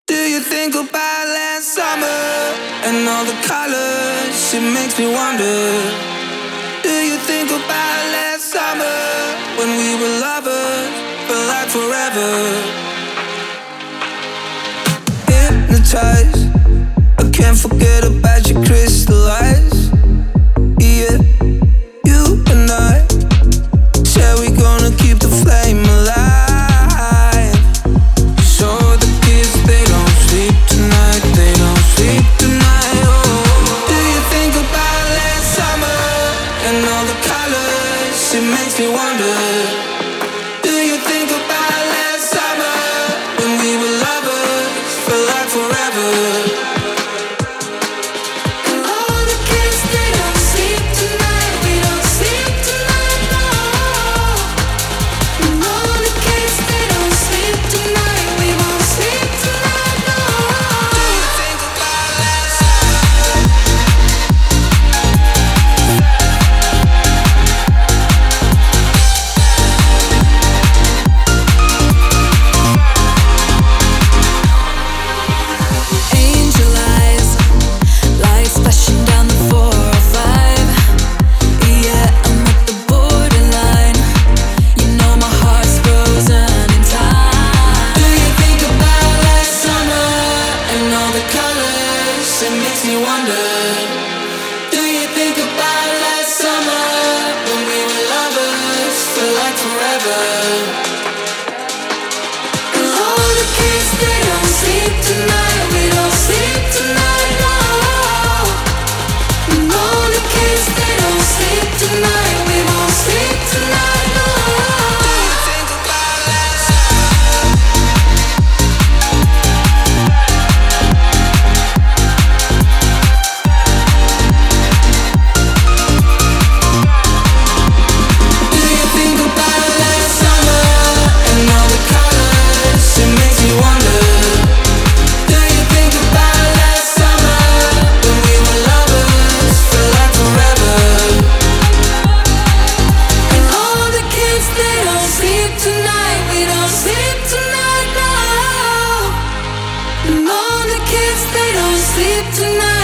Do you think about last summer and all the colors? It makes me wonder. Do you think about last summer when we were lovers for like forever? Hypnotized, I can't forget about your crystal eyes. Yeah, you and I said we're gonna keep the flame alive. So the kids, they don't sleep tonight, they don't sleep tonight. Oh, do you think about last summer and all the colors? It makes me wonder. Do you think about last summer when we were lovers for like forever? It makes me wonder. Do you think about last summer when we were lovers for like forever? And all the kids, they don't sleep tonight. We don't sleep tonight, no. And all the kids, they don't sleep tonight. We won't sleep tonight, no. Do you think about last summer? Sleep tonight.